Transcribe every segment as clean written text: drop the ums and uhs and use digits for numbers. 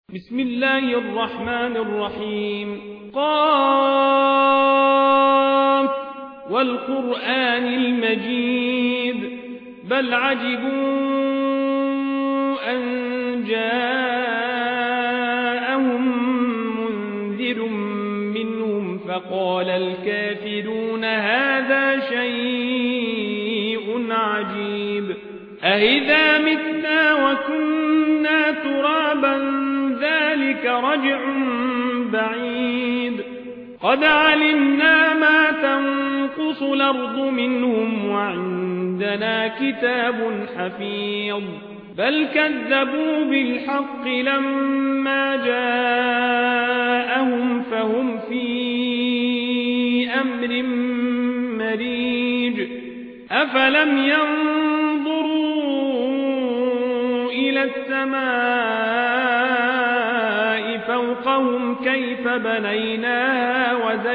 بسم الله الرحمن الرحيم. قاف والقرآن المجيد بل عجبوا أن جاءهم منذر منهم فقال الكافرون هذا شيء عجيب أإذا متنا وكنا ترابا ذلك رجع بعيد قد علمنا ما تنقص الأرض منهم وعندنا كتاب حفيظ بل كذبوا بالحق لما جاءهم فهم في أمر مريج أفلم ينظروا إلى السماء فوقهم كيف بنيناها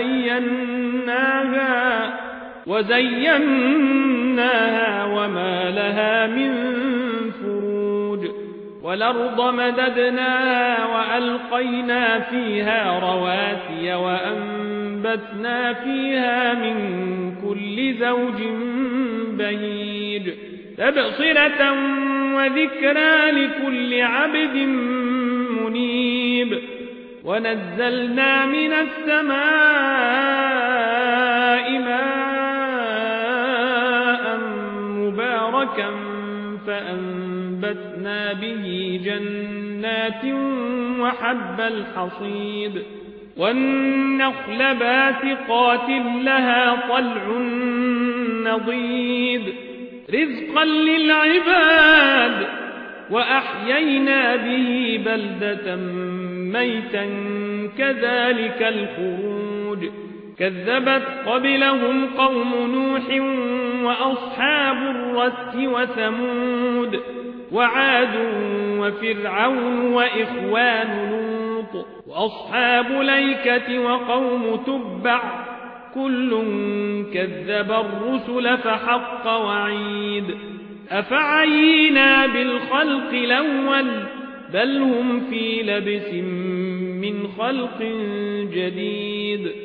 وزيناها وما لها من فروج والأرض مددناها وألقينا فيها رواسي وأنبتنا فيها من كل زوج بهيج تبصرة وذكرى لكل عبد منيب ونزلنا من السماء ماء مباركا فأنبتنا به جنات وحب الحصيد والنخل باسقات لها طلع نضيد رزقا للعباد وأحيينا به بلدة ميتا كذلك الخروج كذبت قبلهم قوم نوح وأصحاب الرس وثمود وعاد وفرعون وإخوان لوط وأصحاب الأيكة وقوم تبع كل كذب الرسل فحق وعيد أفعينا بالخلق الأول بل هم في لبس من خلق جديد